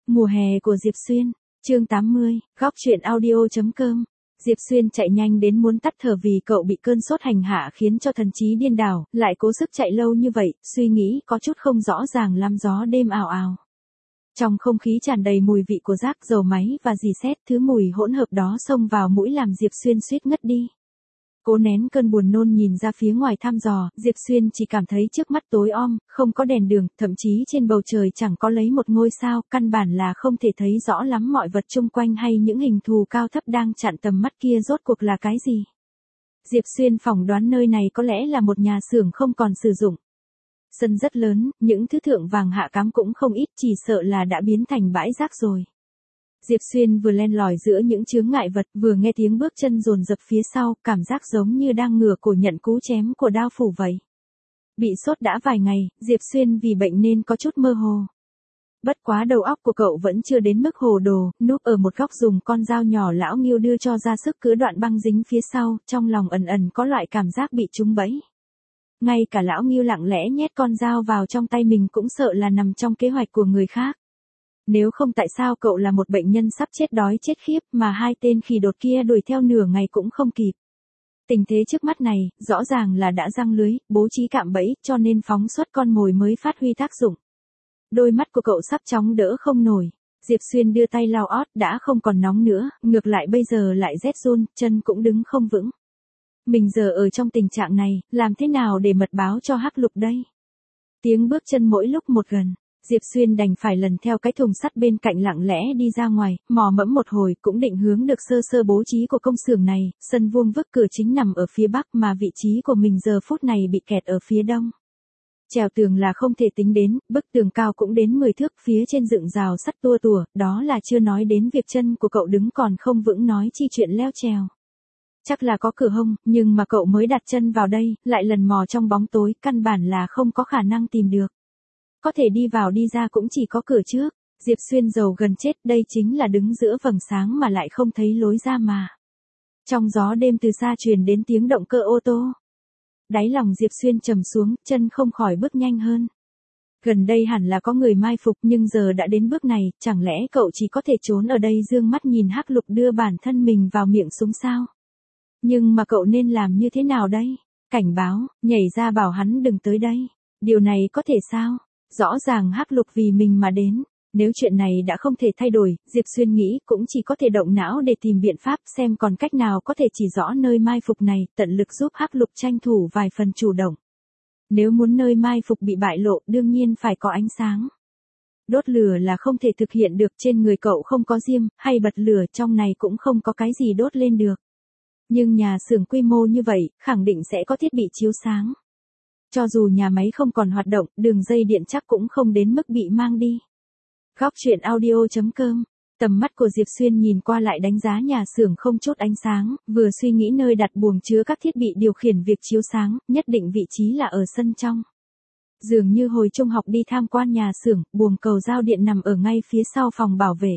Mùa hè của Diệp Xuyên, chương 80, góc truyện audio.com. Diệp Xuyên chạy nhanh đến muốn tắt thở vì cậu bị cơn sốt hành hạ khiến cho thần trí điên đảo, lại cố sức chạy lâu như vậy, suy nghĩ có chút không rõ ràng lắm. Gió đêm ào ào. Trong không khí tràn đầy mùi vị của rác, dầu máy và rỉ sét, thứ mùi hỗn hợp đó xông vào mũi làm Diệp Xuyên suýt ngất đi. Cố nén cơn buồn nôn nhìn ra phía ngoài thăm dò, Diệp Xuyên chỉ cảm thấy trước mắt tối om, không có đèn đường, thậm chí trên bầu trời chẳng có lấy một ngôi sao, căn bản là không thể thấy rõ lắm mọi vật chung quanh hay những hình thù cao thấp đang chặn tầm mắt kia rốt cuộc là cái gì. Diệp Xuyên phỏng đoán nơi này có lẽ là một nhà xưởng không còn sử dụng. Sân rất lớn, những thứ thượng vàng hạ cám cũng không ít, chỉ sợ là đã biến thành bãi rác rồi. Diệp Xuyên vừa len lỏi giữa những chướng ngại vật, vừa nghe tiếng bước chân dồn dập phía sau, cảm giác giống như đang ngửa cổ nhận cú chém của đao phủ vậy. Bị sốt đã vài ngày, Diệp Xuyên vì bệnh nên có chút mơ hồ. Bất quá đầu óc của cậu vẫn chưa đến mức hồ đồ, núp ở một góc dùng con dao nhỏ lão Nghiêu đưa cho ra sức cứa đoạn băng dính phía sau, trong lòng ẩn ẩn có loại cảm giác bị trúng bẫy. Ngay cả lão Nghiêu lặng lẽ nhét con dao vào trong tay mình cũng sợ là nằm trong kế hoạch của người khác. Nếu không tại sao cậu là một bệnh nhân sắp chết đói chết khiếp mà hai tên khỉ đột kia đuổi theo nửa ngày cũng không kịp. Tình thế trước mắt này, rõ ràng là đã giăng lưới, bố trí cạm bẫy, cho nên phóng xuất con mồi mới phát huy tác dụng. Đôi mắt của cậu sắp chóng đỡ không nổi. Diệp Xuyên đưa tay lau ót đã không còn nóng nữa, ngược lại bây giờ lại rét run, chân cũng đứng không vững. Mình giờ ở trong tình trạng này, làm thế nào để mật báo cho Hắc Lục đây? Tiếng bước chân mỗi lúc một gần. Diệp Xuyên đành phải lần theo cái thùng sắt bên cạnh lặng lẽ đi ra ngoài, mò mẫm một hồi cũng định hướng được sơ sơ bố trí của công xưởng này, sân vuông vức cửa chính nằm ở phía bắc mà vị trí của mình giờ phút này bị kẹt ở phía đông. Trèo tường là không thể tính đến, bức tường cao cũng đến 10 thước, phía trên dựng rào sắt tua tủa, đó là chưa nói đến việc chân của cậu đứng còn không vững nói chi chuyện leo trèo. Chắc là có cửa hông, nhưng mà cậu mới đặt chân vào đây, lại lần mò trong bóng tối, căn bản là không có khả năng tìm được. Có thể đi vào đi ra cũng chỉ có cửa trước. Diệp Xuyên giàu gần chết, đây chính là đứng giữa vầng sáng mà lại không thấy lối ra mà. Trong gió đêm từ xa truyền đến tiếng động cơ ô tô. Đáy lòng Diệp Xuyên trầm xuống, chân không khỏi bước nhanh hơn. Gần đây hẳn là có người mai phục, nhưng giờ đã đến bước này, chẳng lẽ cậu chỉ có thể trốn ở đây dương mắt nhìn Hắc Lục đưa bản thân mình vào miệng súng sao? Nhưng mà cậu nên làm như thế nào đây? Cảnh báo, nhảy ra bảo hắn đừng tới đây. Điều này có thể sao? Rõ ràng Hắc Lục vì mình mà đến. Nếu chuyện này đã không thể thay đổi, Diệp Xuyên nghĩ cũng chỉ có thể động não để tìm biện pháp xem còn cách nào có thể chỉ rõ nơi mai phục này, tận lực giúp Hắc Lục tranh thủ vài phần chủ động. Nếu muốn nơi mai phục bị bại lộ, đương nhiên phải có ánh sáng. Đốt lửa là không thể thực hiện được, trên người cậu không có diêm, hay bật lửa trong này cũng không có cái gì đốt lên được. Nhưng nhà xưởng quy mô như vậy, khẳng định sẽ có thiết bị chiếu sáng. Cho dù nhà máy không còn hoạt động, đường dây điện chắc cũng không đến mức bị mang đi. Góc truyện audio.com. Tầm mắt của Diệp Xuyên nhìn qua lại đánh giá nhà xưởng không chút ánh sáng, vừa suy nghĩ nơi đặt buồng chứa các thiết bị điều khiển việc chiếu sáng, nhất định vị trí là ở sân trong. Dường như hồi trung học đi tham quan nhà xưởng, buồng cầu giao điện nằm ở ngay phía sau phòng bảo vệ.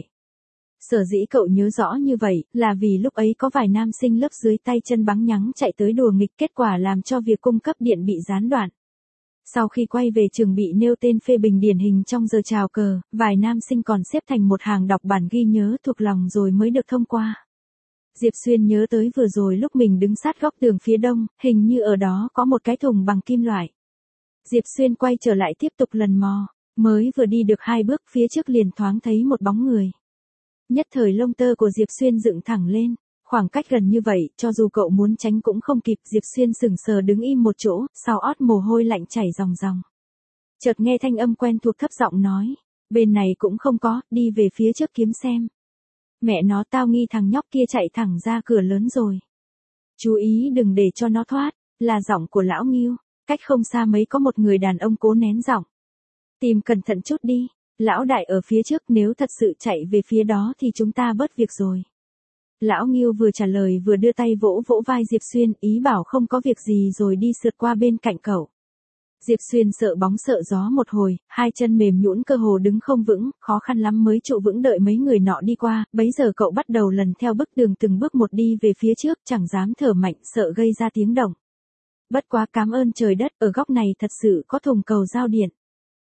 Sở dĩ cậu nhớ rõ như vậy, là vì lúc ấy có vài nam sinh lớp dưới tay chân bắn nhắng chạy tới đùa nghịch, kết quả làm cho việc cung cấp điện bị gián đoạn. Sau khi quay về trường bị nêu tên phê bình điển hình trong giờ chào cờ, vài nam sinh còn xếp thành một hàng đọc bản ghi nhớ thuộc lòng rồi mới được thông qua. Diệp Xuyên nhớ tới vừa rồi lúc mình đứng sát góc tường phía đông, hình như ở đó có một cái thùng bằng kim loại. Diệp Xuyên quay trở lại tiếp tục lần mò, mới vừa đi được 2 bước phía trước liền thoáng thấy một bóng người. Nhất thời lông tơ của Diệp Xuyên dựng thẳng lên, khoảng cách gần như vậy, cho dù cậu muốn tránh cũng không kịp. Diệp Xuyên sững sờ đứng im một chỗ, sau ót mồ hôi lạnh chảy ròng ròng. Chợt nghe thanh âm quen thuộc thấp giọng nói, bên này cũng không có, đi về phía trước kiếm xem. Mẹ nó, tao nghi thằng nhóc kia chạy thẳng ra cửa lớn rồi. Chú ý đừng để cho nó thoát, là giọng của lão Nghiêu. Cách không xa mấy có một người đàn ông cố nén giọng. Tìm cẩn thận chút đi. Lão đại ở phía trước, nếu thật sự chạy về phía đó thì chúng ta bớt việc rồi. Lão Nghiêu vừa trả lời vừa đưa tay vỗ vỗ vai Diệp Xuyên, ý bảo không có việc gì rồi đi sượt qua bên cạnh cậu. Diệp Xuyên sợ bóng sợ gió một hồi, hai chân mềm nhũn cơ hồ đứng không vững, khó khăn lắm mới trụ vững đợi mấy người nọ đi qua, bấy giờ cậu bắt đầu lần theo bức tường từng bước một đi về phía trước, chẳng dám thở mạnh sợ gây ra tiếng động. Bất quá cảm ơn trời đất, ở góc này thật sự có thùng cầu giao điện.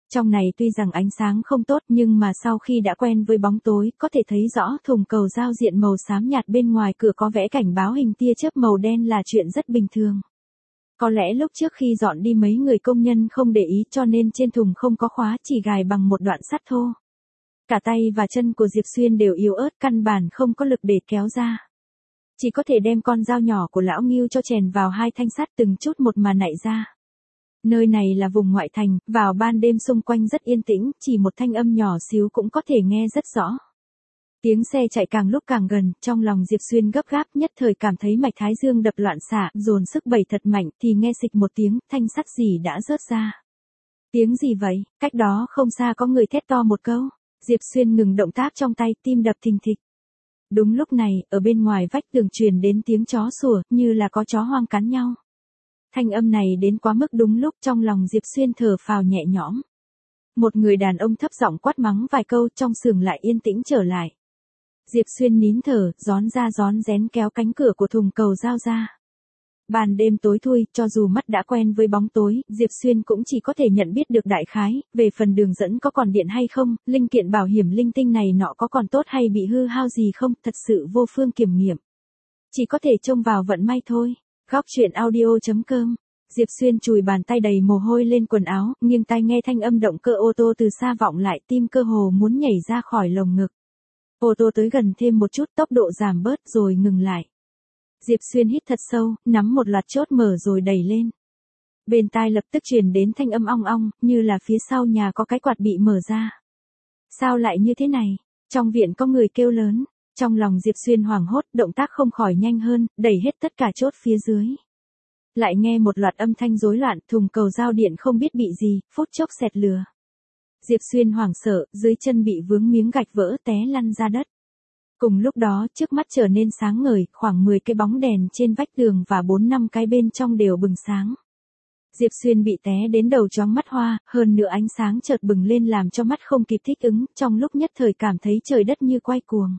Trong này tuy rằng ánh sáng không tốt nhưng mà sau khi đã quen với bóng tối, có thể thấy rõ thùng cầu giao diện màu xám nhạt bên ngoài cửa có vẽ cảnh báo hình tia chớp màu đen là chuyện rất bình thường. Có lẽ lúc trước khi dọn đi mấy người công nhân không để ý cho nên trên thùng không có khóa, chỉ gài bằng một đoạn sắt thô. Cả tay và chân của Diệp Xuyên đều yếu ớt, căn bản không có lực để kéo ra. Chỉ có thể đem con dao nhỏ của lão Ngưu cho chèn vào hai thanh sắt từng chút một mà nạy ra. Nơi này là vùng ngoại thành, vào ban đêm xung quanh rất yên tĩnh, chỉ một thanh âm nhỏ xíu cũng có thể nghe rất rõ. Tiếng xe chạy càng lúc càng gần, trong lòng Diệp Xuyên gấp gáp, nhất thời cảm thấy mạch thái dương đập loạn xạ, dồn sức bẩy thật mạnh, thì nghe xịch một tiếng, thanh sắt gì đã rớt ra. Tiếng gì vậy? Cách đó không xa có người thét to một câu. Diệp Xuyên ngừng động tác trong tay, tim đập thình thịch. Đúng lúc này, ở bên ngoài vách tường truyền đến tiếng chó sủa, như là có chó hoang cắn nhau. Thanh âm này đến quá mức đúng lúc, trong lòng Diệp Xuyên thở phào nhẹ nhõm. Một người đàn ông thấp giọng quát mắng vài câu, trong xưởng lại yên tĩnh trở lại. Diệp Xuyên nín thở, rón ra rón rén kéo cánh cửa của thùng cầu giao ra. Ban đêm tối thui, cho dù mắt đã quen với bóng tối, Diệp Xuyên cũng chỉ có thể nhận biết được đại khái, về phần đường dẫn có còn điện hay không, linh kiện bảo hiểm linh tinh này nọ có còn tốt hay bị hư hao gì không, thật sự vô phương kiểm nghiệm. Chỉ có thể trông vào vận may thôi. Góc truyện audio.com. Diệp Xuyên chùi bàn tay đầy mồ hôi lên quần áo, nghiêng tai nghe thanh âm động cơ ô tô từ xa vọng lại, tim cơ hồ muốn nhảy ra khỏi lồng ngực. Ô tô tới gần thêm một chút, tốc độ giảm bớt rồi ngừng lại. Diệp Xuyên hít thật sâu, nắm một loạt chốt mở rồi đẩy lên. Bên tai lập tức truyền đến thanh âm ong ong, như là phía sau nhà có cái quạt bị mở ra. Sao lại như thế này? Trong viện có người kêu lớn. Trong lòng Diệp Xuyên hoảng hốt, động tác không khỏi nhanh hơn, đẩy hết tất cả chốt phía dưới. Lại nghe một loạt âm thanh rối loạn, thùng cầu giao điện không biết bị gì, phút chốc xẹt lửa. Diệp Xuyên hoảng sợ, dưới chân bị vướng miếng gạch vỡ té lăn ra đất. Cùng lúc đó, trước mắt trở nên sáng ngời, khoảng 10 cái bóng đèn trên vách tường và 4-5 cái bên trong đều bừng sáng. Diệp Xuyên bị té đến đầu choáng mắt hoa, hơn nữa ánh sáng chợt bừng lên làm cho mắt không kịp thích ứng, trong lúc nhất thời cảm thấy trời đất như quay cuồng.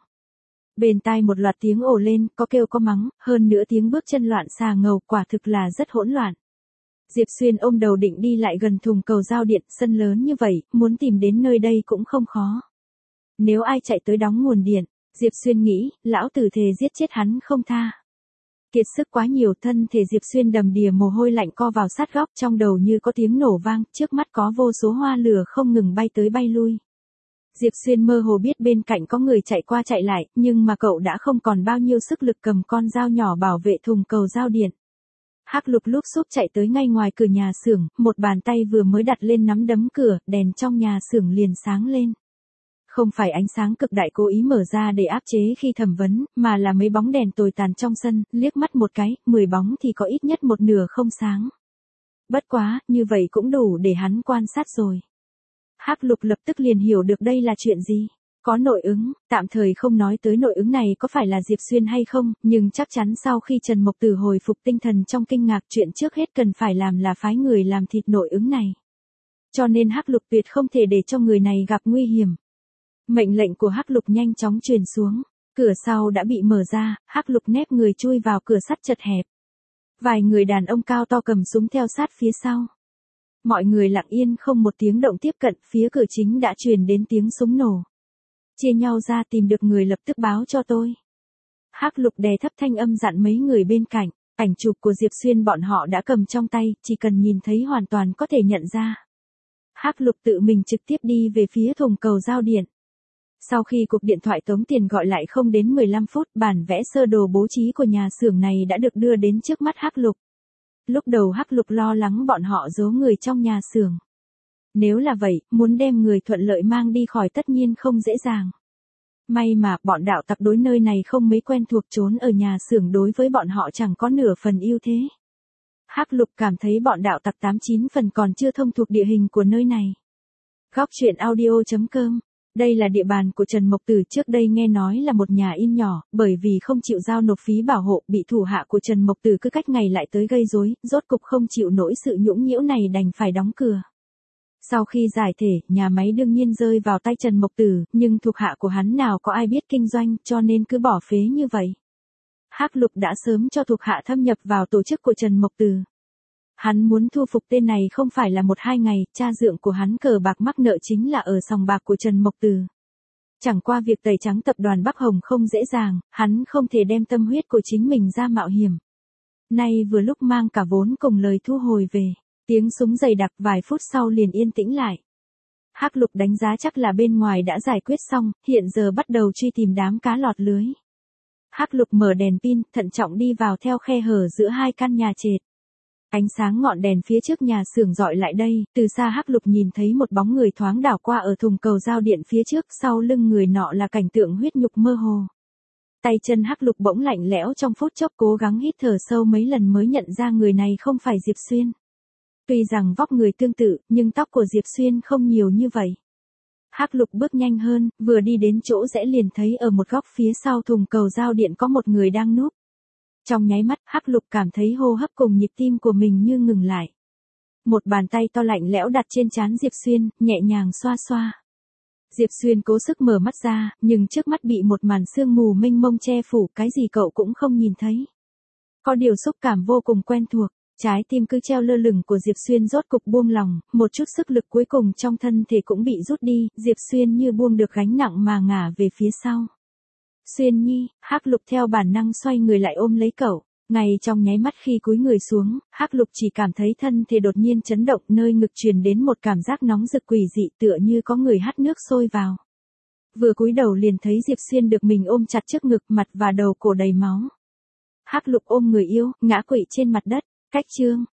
Bên tai một loạt tiếng ồ lên, có kêu có mắng, hơn nữa tiếng bước chân loạn xà ngầu, quả thực là rất hỗn loạn. Diệp Xuyên ôm đầu định đi lại gần thùng cầu giao điện, sân lớn như vậy, muốn tìm đến nơi đây cũng không khó. Nếu ai chạy tới đóng nguồn điện, Diệp Xuyên nghĩ, lão tử thề giết chết hắn không tha. Kiệt sức quá nhiều, thân thể Diệp Xuyên đầm đìa mồ hôi lạnh co vào sát góc, trong đầu như có tiếng nổ vang, trước mắt có vô số hoa lửa không ngừng bay tới bay lui. Diệp Xuyên mơ hồ biết bên cạnh có người chạy qua chạy lại, nhưng mà cậu đã không còn bao nhiêu sức lực cầm con dao nhỏ bảo vệ thùng cầu giao điện. Hắc Lục lúc xúc chạy tới ngay ngoài cửa nhà xưởng, một bàn tay vừa mới đặt lên nắm đấm cửa, đèn trong nhà xưởng liền sáng lên. Không phải ánh sáng cực đại cố ý mở ra để áp chế khi thẩm vấn, mà là mấy bóng đèn tồi tàn trong sân, liếc mắt một cái, 10 bóng thì có ít nhất một nửa không sáng. Bất quá, như vậy cũng đủ để hắn quan sát rồi. Hắc Lục lập tức liền hiểu được đây là chuyện gì. Có nội ứng, tạm thời không nói tới nội ứng này có phải là Diệp Xuyên hay không, nhưng chắc chắn sau khi Trần Mộc Tử hồi phục tinh thần trong kinh ngạc, chuyện trước hết cần phải làm là phái người làm thịt nội ứng này. Cho nên Hắc Lục tuyệt không thể để cho người này gặp nguy hiểm. Mệnh lệnh của Hắc Lục nhanh chóng truyền xuống, cửa sau đã bị mở ra, Hắc Lục nép người chui vào cửa sắt chật hẹp. Vài người đàn ông cao to cầm súng theo sát phía sau. Mọi người lặng yên không một tiếng động tiếp cận, phía cửa chính đã truyền đến tiếng súng nổ. Chia nhau ra tìm được người lập tức báo cho tôi. Hắc Lục đè thấp thanh âm dặn mấy người bên cạnh, ảnh chụp của Diệp Xuyên bọn họ đã cầm trong tay, chỉ cần nhìn thấy hoàn toàn có thể nhận ra. Hắc Lục tự mình trực tiếp đi về phía thùng cầu giao điện. Sau khi cuộc điện thoại tống tiền gọi lại không đến 15 phút, bản vẽ sơ đồ bố trí của nhà xưởng này đã được đưa đến trước mắt Hắc Lục. Lúc đầu Hắc Lục lo lắng bọn họ giấu người trong nhà xưởng. Nếu là vậy, muốn đem người thuận lợi mang đi khỏi tất nhiên không dễ dàng. May mà, bọn đạo tặc đối nơi này không mấy quen thuộc, trốn ở nhà xưởng đối với bọn họ chẳng có nửa phần ưu thế. Hắc Lục cảm thấy bọn đạo tặc 89 phần còn chưa thông thuộc địa hình của nơi này. Góc truyện audio.com. Đây là địa bàn của Trần Mộc Tử, trước đây nghe nói là một nhà in nhỏ, bởi vì không chịu giao nộp phí bảo hộ, bị thủ hạ của Trần Mộc Tử cứ cách ngày lại tới gây rối, rốt cục không chịu nổi sự nhũng nhiễu này đành phải đóng cửa. Sau khi giải thể, nhà máy đương nhiên rơi vào tay Trần Mộc Tử, nhưng thuộc hạ của hắn nào có ai biết kinh doanh, cho nên cứ bỏ phế như vậy. Hắc Lục đã sớm cho thuộc hạ thâm nhập vào tổ chức của Trần Mộc Tử. Hắn muốn thu phục tên này không phải là 1-2 ngày, cha dượng của hắn cờ bạc mắc nợ chính là ở sòng bạc của Trần Mộc Từ. Chẳng qua việc tẩy trắng tập đoàn Bắc Hồng không dễ dàng, hắn không thể đem tâm huyết của chính mình ra mạo hiểm. Nay vừa lúc mang cả vốn cùng lời thu hồi về, tiếng súng dày đặc vài phút sau liền yên tĩnh lại. Hắc Lục đánh giá chắc là bên ngoài đã giải quyết xong, hiện giờ bắt đầu truy tìm đám cá lọt lưới. Hắc Lục mở đèn pin, thận trọng đi vào theo khe hở giữa hai căn nhà trệt. Ánh sáng ngọn đèn phía trước nhà xưởng dọi lại đây, từ xa Hắc Lục nhìn thấy một bóng người thoáng đảo qua ở thùng cầu giao điện phía trước, sau lưng người nọ là cảnh tượng huyết nhục mơ hồ. Tay chân Hắc Lục bỗng lạnh lẽo, trong phút chốc cố gắng hít thở sâu mấy lần mới nhận ra người này không phải Diệp Xuyên. Tuy rằng vóc người tương tự, nhưng tóc của Diệp Xuyên không nhiều như vậy. Hắc Lục bước nhanh hơn, vừa đi đến chỗ rẽ liền thấy ở một góc phía sau thùng cầu giao điện có một người đang núp. Trong nháy mắt, Hắc Lục cảm thấy hô hấp cùng nhịp tim của mình như ngừng lại. Một bàn tay to lạnh lẽo đặt trên trán Diệp Xuyên, nhẹ nhàng xoa xoa. Diệp Xuyên cố sức mở mắt ra, nhưng trước mắt bị một màn sương mù mênh mông che phủ, cái gì cậu cũng không nhìn thấy. Có điều xúc cảm vô cùng quen thuộc, trái tim cứ treo lơ lửng của Diệp Xuyên rốt cục buông lòng, một chút sức lực cuối cùng trong thân thể cũng bị rút đi, Diệp Xuyên như buông được gánh nặng mà ngả về phía sau. Xuyên Nhi, Hắc Lục theo bản năng xoay người lại ôm lấy cậu. Ngay trong nháy mắt khi cúi người xuống, Hắc Lục chỉ cảm thấy thân thể đột nhiên chấn động, nơi ngực truyền đến một cảm giác nóng rực quỷ dị, tựa như có người hắt nước sôi vào. Vừa cúi đầu liền thấy Diệp Xuyên được mình ôm chặt trước ngực, mặt và đầu cổ đầy máu. Hắc Lục ôm người yêu, ngã quỵ trên mặt đất. Cách chương